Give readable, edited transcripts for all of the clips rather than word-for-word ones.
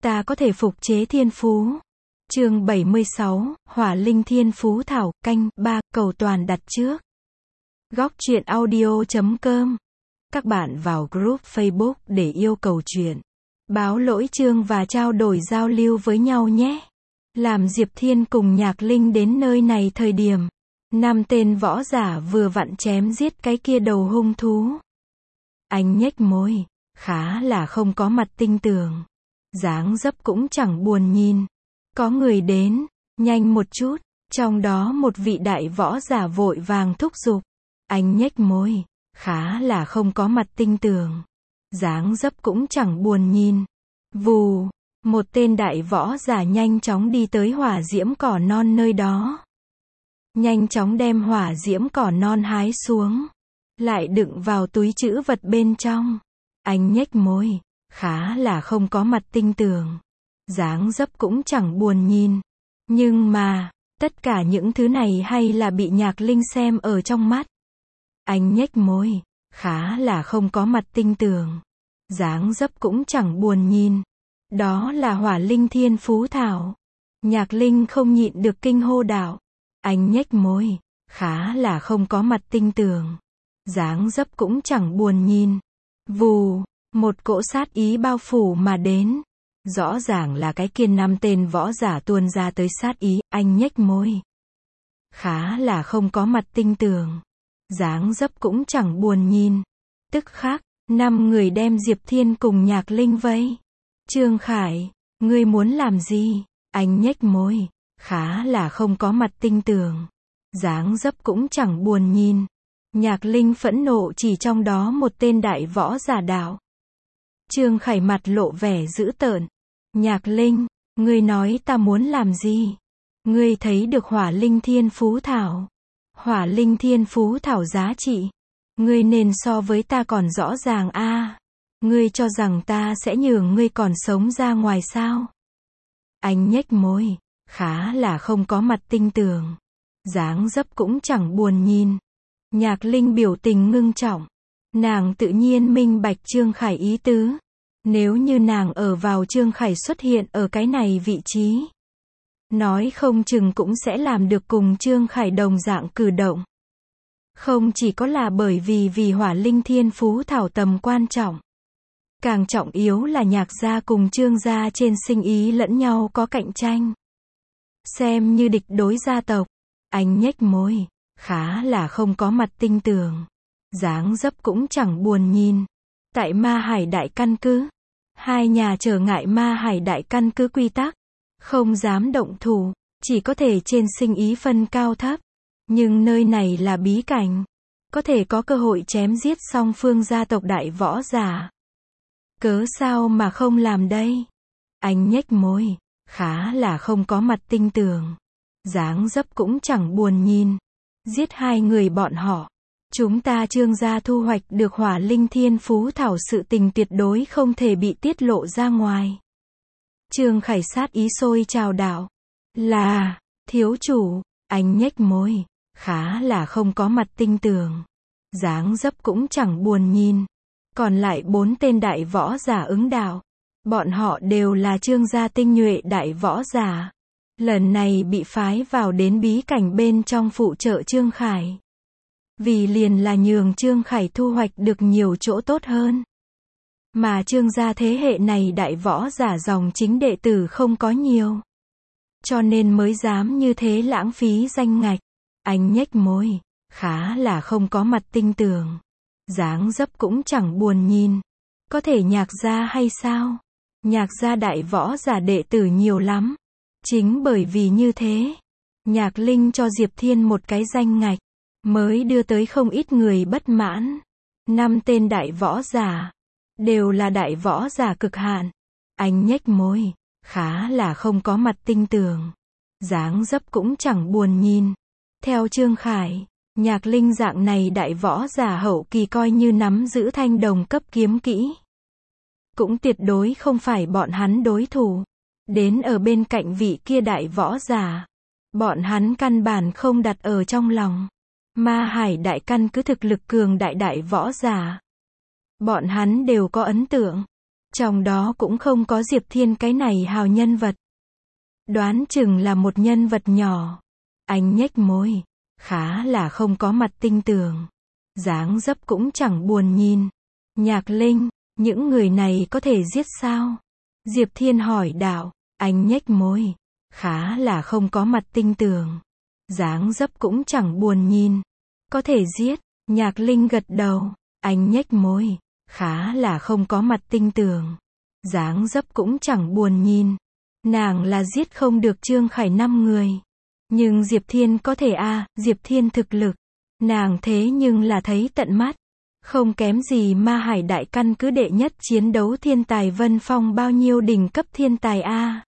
Ta có thể phục chế thiên phú. Chương 76, Hỏa Linh Thiên Phú Thảo, canh 3, cầu toàn đặt trước. Góc truyện audio.com. Các bạn vào group Facebook để yêu cầu truyện, báo lỗi chương và trao đổi giao lưu với nhau nhé. Làm Diệp Thiên cùng Nhạc Linh đến nơi này thời điểm 5 tên võ giả vừa vặn chém giết cái kia đầu hung thú. Anh nhếch môi, khá là không có mặt tinh tường. Dáng dấp cũng chẳng buồn nhìn. Có người đến, nhanh một chút. Trong đó một vị đại võ giả vội vàng thúc giục. Anh nhếch môi, khá là không có mặt tinh tường. Dáng dấp cũng chẳng buồn nhìn. Vù, một tên đại võ giả nhanh chóng đi tới hỏa diễm cỏ non nơi đó. Nhanh chóng đem hỏa diễm cỏ non hái xuống. Lại đựng vào túi trữ vật bên trong. Anh nhếch môi, khá là không có mặt tinh tường. Dáng dấp cũng chẳng buồn nhìn. Nhưng mà, tất cả những thứ này hay là bị Nhạc Linh xem ở trong mắt. Anh nhếch môi, khá là không có mặt tinh tường. Dáng dấp cũng chẳng buồn nhìn. Đó là Hỏa Linh Thiên Phú Thảo. Nhạc Linh không nhịn được kinh hô đạo. Anh nhếch môi, khá là không có mặt tinh tường. Dáng dấp cũng chẳng buồn nhìn. Vù, một cỗ sát ý bao phủ mà đến. Rõ ràng là cái kia 5 tên võ giả tuôn ra tới sát ý. Anh nhếch môi, khá là không có mặt tinh tường. Dáng dấp cũng chẳng buồn nhìn. Tức khắc, 5 người đem Diệp Thiên cùng Nhạc Linh vây. Trương Khải, ngươi muốn làm gì? Anh nhếch môi, khá là không có mặt tinh tường. Dáng dấp cũng chẳng buồn nhìn. Nhạc Linh phẫn nộ chỉ trong đó một tên đại võ giả đạo. Trương Khải mặt lộ vẻ dữ tợn. Nhạc Linh, ngươi nói ta muốn làm gì? Ngươi thấy được Hỏa Linh Thiên Phú Thảo. Hỏa Linh Thiên Phú Thảo giá trị. Ngươi nên so với ta còn rõ ràng a. Ngươi cho rằng ta sẽ nhường ngươi còn sống ra ngoài sao? Anh nhếch môi, khá là không có mặt tinh tường. Dáng dấp cũng chẳng buồn nhìn. Nhạc Linh biểu tình ngưng trọng. Nàng tự nhiên minh bạch Trương Khải ý tứ. Nếu như nàng ở vào Trương Khải xuất hiện ở cái này vị trí, nói không chừng cũng sẽ làm được cùng Trương Khải đồng dạng cử động. Không chỉ có là bởi vì Hỏa Linh Thiên Phú Thảo tầm quan trọng. Càng trọng yếu là Nhạc gia cùng Trương gia trên sinh ý lẫn nhau có cạnh tranh. Xem như địch đối gia tộc. Anh nhếch môi, khá là không có mặt tinh tường. Dáng dấp cũng chẳng buồn nhìn. Tại Ma Hải Đại Căn Cứ, 2 nhà trở ngại Ma Hải Đại Căn Cứ quy tắc. Không dám động thủ, chỉ có thể trên sinh ý phân cao thấp. Nhưng nơi này là bí cảnh. Có thể có cơ hội chém giết song phương gia tộc đại võ giả. Cớ sao mà không làm đây? Anh nhếch môi, khá là không có mặt tinh tường. Dáng dấp cũng chẳng buồn nhìn. Giết 2 người bọn họ. Chúng ta Trương gia thu hoạch được Hỏa Linh Thiên Phú Thảo, sự tình tuyệt đối không thể bị tiết lộ ra ngoài. Trương Khải sát ý sôi trào đạo. Là, thiếu chủ. Anh nhếch môi, khá là không có mặt tinh tường. Dáng dấp cũng chẳng buồn nhìn. Còn lại 4 tên đại võ giả ứng đạo. Bọn họ đều là Trương gia tinh nhuệ đại võ giả. Lần này bị phái vào đến bí cảnh bên trong phụ trợ Trương Khải. Vì liền là nhường Trương Khải thu hoạch được nhiều chỗ tốt hơn. Mà Trương gia thế hệ này đại võ giả dòng chính đệ tử không có nhiều. Cho nên mới dám như thế lãng phí danh ngạch. Anh nhếch môi, khá là không có mặt tinh tường. Dáng dấp cũng chẳng buồn nhìn. Có thể Nhạc gia hay sao? Nhạc gia đại võ giả đệ tử nhiều lắm. Chính bởi vì như thế, Nhạc Linh cho Diệp Thiên một cái danh ngạch, mới đưa tới không ít người bất mãn. 5 tên đại võ giả, đều là đại võ giả cực hạn. Anh nhếch môi, khá là không có mặt tinh tường. Dáng dấp cũng chẳng buồn nhìn. Theo Trương Khải, Nhạc Linh dạng này đại võ giả hậu kỳ coi như nắm giữ thanh đồng cấp kiếm kỹ. Cũng tuyệt đối không phải bọn hắn đối thủ. Đến ở bên cạnh vị kia đại võ giả, bọn hắn căn bản không đặt ở trong lòng. Ma Hải Đại Căn Cứ thực lực cường đại đại võ giả, bọn hắn đều có ấn tượng. Trong đó cũng không có Diệp Thiên cái này hào nhân vật. Đoán chừng là một nhân vật nhỏ. Anh nhếch môi. Khá là không có mặt tinh tường. Dáng dấp cũng chẳng buồn nhìn. Nhạc Linh, những người này có thể giết sao? Diệp Thiên hỏi đạo. Anh nhếch môi. Khá là không có mặt tinh tường. Dáng dấp cũng chẳng buồn nhìn. Có thể giết. Nhạc Linh gật đầu. Anh nhếch môi. Khá là không có mặt tinh tường. Dáng dấp cũng chẳng buồn nhìn. Nàng là giết không được Trương Khải 5 người. Nhưng Diệp Thiên có thể Diệp Thiên thực lực. Nàng thế nhưng là thấy tận mắt. Không kém gì Ma Hải đại căn cứ đệ nhất chiến đấu thiên tài Vân Phong bao nhiêu đỉnh cấp thiên tài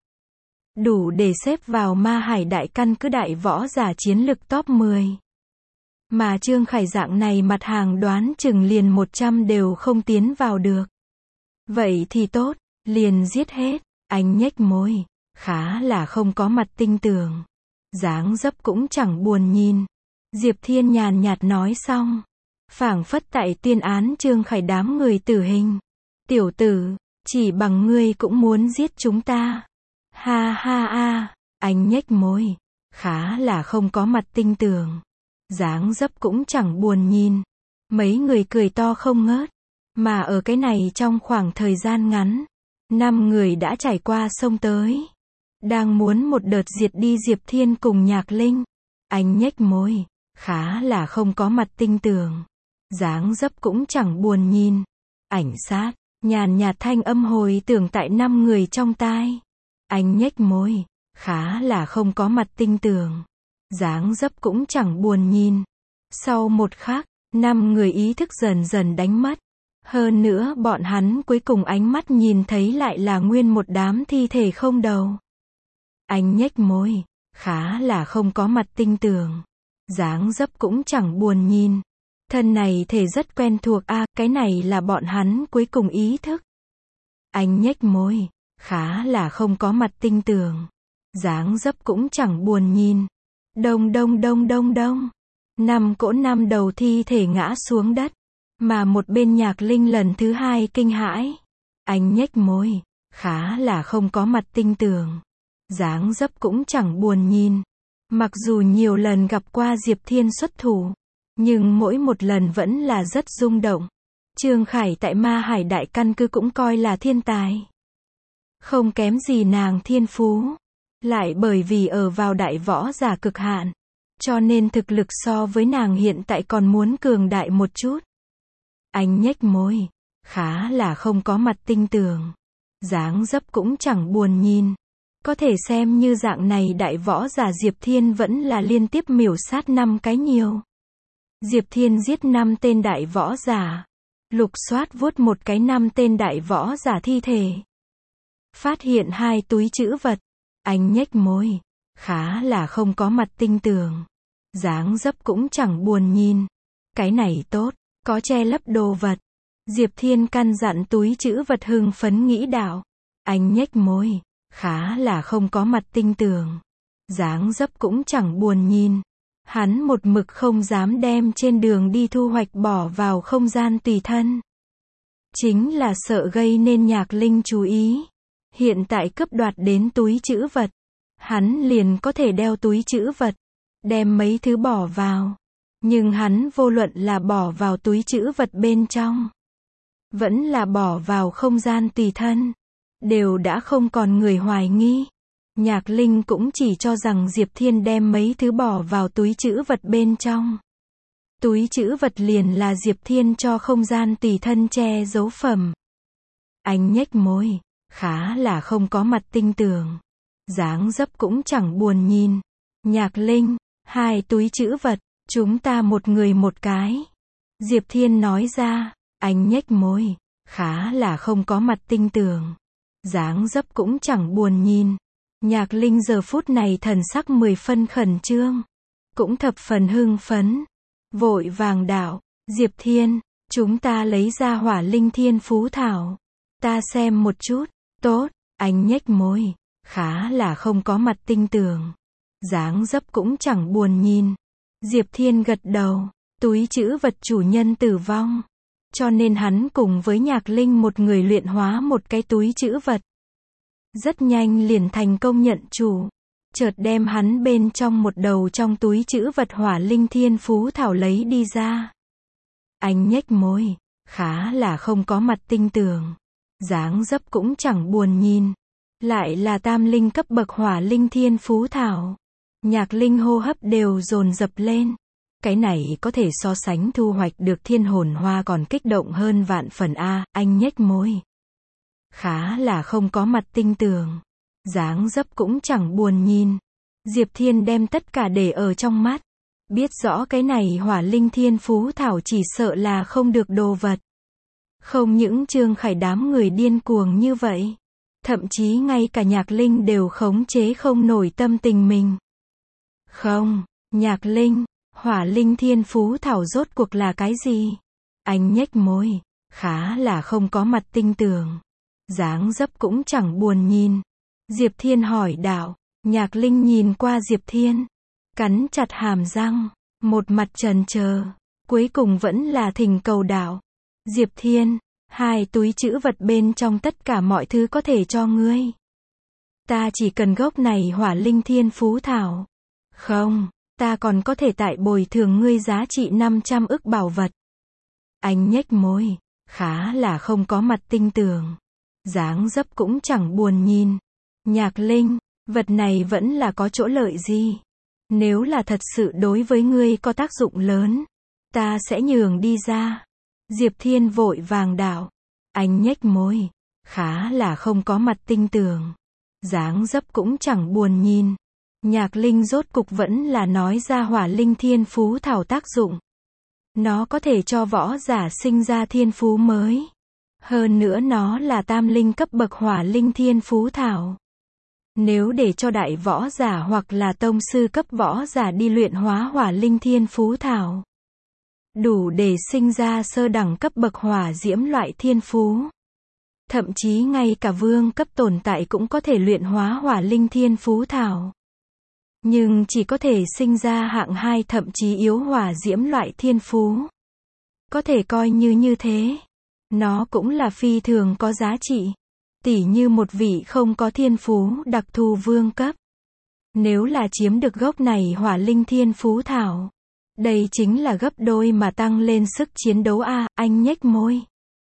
Đủ để xếp vào Ma Hải đại căn cứ đại võ giả chiến lực top 10. Mà Trương Khải dạng này mặt hàng đoán chừng liền 100 đều không tiến vào được. Vậy thì tốt, liền giết hết. Anh nhếch môi. Khá là không có mặt tinh tường. Dáng dấp cũng chẳng buồn nhìn. Diệp Thiên nhàn nhạt nói xong. Phảng phất tại tuyên án Trương Khải đám người tử hình. Tiểu tử, chỉ bằng ngươi cũng muốn giết chúng ta. Ha ha. Anh nhếch môi. Khá là không có mặt tinh tường. Dáng dấp cũng chẳng buồn nhìn. Mấy người cười to không ngớt. Mà ở cái này trong khoảng thời gian ngắn, 5 người đã trải qua sông tới. Đang muốn một đợt diệt đi Diệp Thiên cùng Nhạc Linh. Anh nhếch môi. Khá là không có mặt tinh tường. Dáng dấp cũng chẳng buồn nhìn. Ảnh sát, nhàn nhạt thanh âm hồi tưởng tại 5 người trong tai. Anh nhếch môi. Khá là không có mặt tinh tường. Dáng dấp cũng chẳng buồn nhìn. Sau một khắc, 5 người ý thức dần dần đánh mất. Hơn nữa bọn hắn cuối cùng ánh mắt nhìn thấy lại là nguyên một đám thi thể không đầu. Anh nhếch môi. Khá là không có mặt tinh tường. Dáng dấp cũng chẳng buồn nhìn. Thân này thể rất quen thuộc cái này là bọn hắn cuối cùng ý thức. Anh nhếch môi. Khá là không có mặt tinh tường. Dáng dấp cũng chẳng buồn nhìn. Đông. 5 cỗ 5 đầu thi thể ngã xuống đất. Mà một bên Nhạc Linh lần thứ 2 kinh hãi. Anh nhếch môi. Khá là không có mặt tinh tường. Dáng dấp cũng chẳng buồn nhìn. Mặc dù nhiều lần gặp qua Diệp Thiên xuất thủ, nhưng mỗi một lần vẫn là rất rung động. Trương Khải tại Ma Hải đại căn cứ cũng coi là thiên tài. Không kém gì nàng thiên phú. Lại bởi vì ở vào đại võ giả cực hạn, cho nên thực lực so với nàng hiện tại còn muốn cường đại một chút. Anh nhếch môi. Khá là không có mặt tinh tường. Dáng dấp cũng chẳng buồn nhìn. Có thể xem như dạng này đại võ giả Diệp Thiên vẫn là liên tiếp miểu sát 5 cái nhiều. Diệp Thiên giết 5 tên đại võ giả. Lục soát vuốt một cái 5 tên đại võ giả thi thể. Phát hiện 2 túi trữ vật. Anh nhếch môi. Khá là không có mặt tinh tường. Dáng dấp cũng chẳng buồn nhìn. Cái này tốt, có che lấp đồ vật. Diệp Thiên căn dặn túi trữ vật hưng phấn nghĩ đạo. Anh nhếch môi. Khá là không có mặt tinh tường. Dáng dấp cũng chẳng buồn nhìn. Hắn một mực không dám đem trên đường đi thu hoạch bỏ vào không gian tùy thân. Chính là sợ gây nên Nhạc Linh chú ý. Hiện tại cướp đoạt đến túi trữ vật. Hắn liền có thể đeo túi trữ vật. Đem mấy thứ bỏ vào. Nhưng hắn vô luận là bỏ vào túi trữ vật bên trong. Vẫn là bỏ vào không gian tùy thân. Đều đã không còn người hoài nghi. Nhạc Linh cũng chỉ cho rằng Diệp Thiên đem mấy thứ bỏ vào túi trữ vật bên trong. Túi trữ vật liền là Diệp Thiên cho không gian tùy thân che giấu phẩm. Anh nhếch môi. Khá là không có mặt tinh tường. Dáng dấp cũng chẳng buồn nhìn. Nhạc Linh, 2 túi trữ vật, chúng ta một người một cái. Diệp Thiên nói ra. Anh nhếch môi. Khá là không có mặt tinh tường. Dáng dấp cũng chẳng buồn nhìn. Nhạc Linh giờ phút này thần sắc 10 phân khẩn trương. Cũng thập phần hưng phấn. Vội vàng đạo. Diệp Thiên, chúng ta lấy ra Hỏa Linh Thiên Phú Thảo. Ta xem một chút. Tốt. Anh nhếch môi. Khá là không có mặt tinh tường. Dáng dấp cũng chẳng buồn nhìn. Diệp Thiên gật đầu. Túi trữ vật chủ nhân tử vong. Cho nên hắn cùng với Nhạc Linh một người luyện hóa một cái túi trữ vật. Rất nhanh liền thành công nhận chủ. Chợt đem hắn bên trong một đầu trong túi trữ vật Hỏa Linh Thiên Phú Thảo lấy đi ra. Anh nhếch môi, khá là không có mặt tinh tường. Dáng dấp cũng chẳng buồn nhìn. Lại là tam linh cấp bậc Hỏa Linh Thiên Phú Thảo. Nhạc Linh hô hấp đều dồn dập lên. Cái này có thể so sánh thu hoạch được thiên hồn hoa còn kích động hơn vạn phần a. Anh nhếch môi, khá là không có mặt tinh tường. Dáng dấp cũng chẳng buồn nhìn. Diệp Thiên đem tất cả để ở trong mắt. Biết rõ cái này Hỏa Linh Thiên Phú Thảo chỉ sợ là không được đồ vật. Không những Trương Khải đám người điên cuồng như vậy. Thậm chí ngay cả Nhạc Linh đều khống chế không nổi tâm tình mình. Không, Nhạc Linh, Hỏa Linh Thiên Phú Thảo rốt cuộc là cái gì? Anh nhếch môi, khá là không có mặt tinh tường. Dáng dấp cũng chẳng buồn nhìn. Diệp Thiên hỏi đạo. Nhạc Linh nhìn qua Diệp Thiên, cắn chặt hàm răng, một mặt chần chờ, cuối cùng vẫn là thỉnh cầu đạo. Diệp Thiên, 2 túi trữ vật bên trong tất cả mọi thứ có thể cho ngươi. Ta chỉ cần gốc này Hỏa Linh Thiên Phú Thảo. Không, ta còn có thể tại bồi thường ngươi giá trị 500 ức bảo vật. Anh nhếch môi, khá là không có mặt tinh tường. Dáng dấp cũng chẳng buồn nhìn. Nhạc Linh, vật này vẫn là có chỗ lợi gì? Nếu là thật sự đối với ngươi có tác dụng lớn, ta sẽ nhường đi ra. Diệp Thiên vội vàng đạo. Anh nhếch môi, khá là không có mặt tinh tường. Dáng dấp cũng chẳng buồn nhìn. Nhạc Linh rốt cục vẫn là nói ra Hỏa Linh Thiên Phú Thảo tác dụng. Nó có thể cho võ giả sinh ra thiên phú mới. Hơn nữa nó là tam linh cấp bậc Hỏa Linh Thiên Phú Thảo. Nếu để cho đại võ giả hoặc là tông sư cấp võ giả đi luyện hóa Hỏa Linh Thiên Phú Thảo, đủ để sinh ra sơ đẳng cấp bậc hỏa diễm loại thiên phú. Thậm chí ngay cả vương cấp tồn tại cũng có thể luyện hóa Hỏa Linh Thiên Phú Thảo. Nhưng chỉ có thể sinh ra hạng 2 thậm chí yếu hỏa diễm loại thiên phú. Có thể coi như thế. Nó cũng là phi thường có giá trị. Tỉ như một vị không có thiên phú đặc thù vương cấp. Nếu là chiếm được gốc này Hỏa Linh Thiên Phú Thảo, đây chính là gấp đôi mà tăng lên sức chiến đấu a. Anh nhếch môi,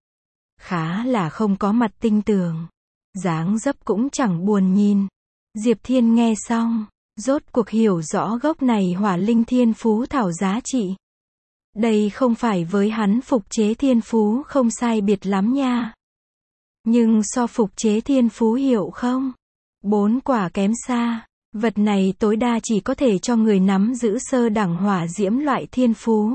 khá là không có mặt tinh tường. Dáng dấp cũng chẳng buồn nhìn. Diệp Thiên nghe xong, rốt cuộc hiểu rõ gốc này Hỏa Linh Thiên Phú Thảo giá trị. Đây không phải với hắn phục chế thiên phú không sai biệt lắm nha. Nhưng so phục chế thiên phú hiệu không? 4 quả kém xa. Vật này tối đa chỉ có thể cho người nắm giữ sơ đẳng hỏa diễm loại thiên phú.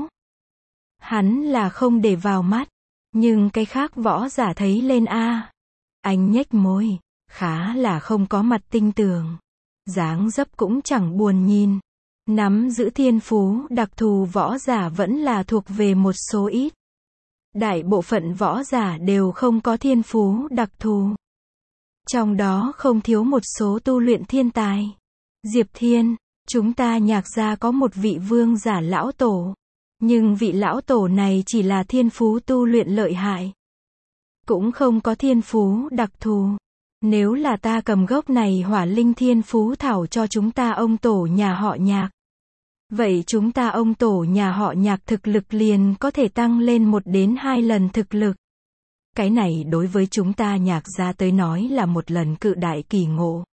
Hắn là không để vào mắt. Nhưng cái khác võ giả thấy lên a. Anh nhếch môi, khá là không có mặt tinh tường. Dáng dấp cũng chẳng buồn nhìn. Nắm giữ thiên phú đặc thù võ giả vẫn là thuộc về một số ít. Đại bộ phận võ giả đều không có thiên phú đặc thù. Trong đó không thiếu một số tu luyện thiên tài. Diệp Thiên, chúng ta Nhạc gia có một vị vương giả lão tổ. Nhưng vị lão tổ này chỉ là thiên phú tu luyện lợi hại. Cũng không có thiên phú đặc thù. Nếu là ta cầm gốc này Hỏa Linh Thiên Phú Thảo cho chúng ta ông tổ nhà họ Nhạc, vậy chúng ta ông tổ nhà họ Nhạc thực lực liền có thể tăng lên 1 đến 2 lần thực lực. Cái này đối với chúng ta Nhạc gia tới nói là một lần cự đại kỳ ngộ.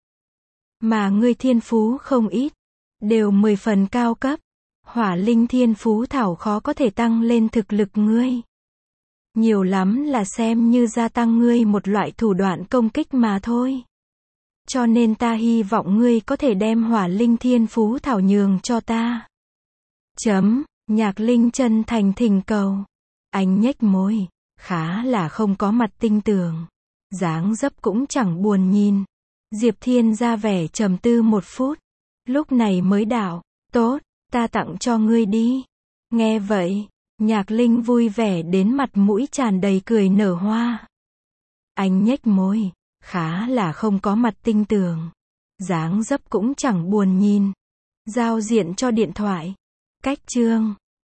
Mà ngươi thiên phú không ít, đều 10 phần cao cấp. Hỏa Linh Thiên Phú Thảo khó có thể tăng lên thực lực ngươi. Nhiều lắm là xem như gia tăng ngươi một loại thủ đoạn công kích mà thôi. Cho nên ta hy vọng ngươi có thể đem Hỏa Linh Thiên Phú Thảo nhường cho ta. Nhạc Linh chân thành thỉnh cầu. Anh nhếch môi, khá là không có mặt tinh tường. Dáng dấp cũng chẳng buồn nhìn. Diệp Thiên ra vẻ trầm tư 1 phút. Lúc này mới đạo, tốt, ta tặng cho ngươi đi. Nghe vậy, Nhạc Linh vui vẻ đến mặt mũi tràn đầy cười nở hoa. Anh nhếch môi, khá là không có mặt tinh tường. Dáng dấp cũng chẳng buồn nhìn. Giao diện cho điện thoại. Cách chương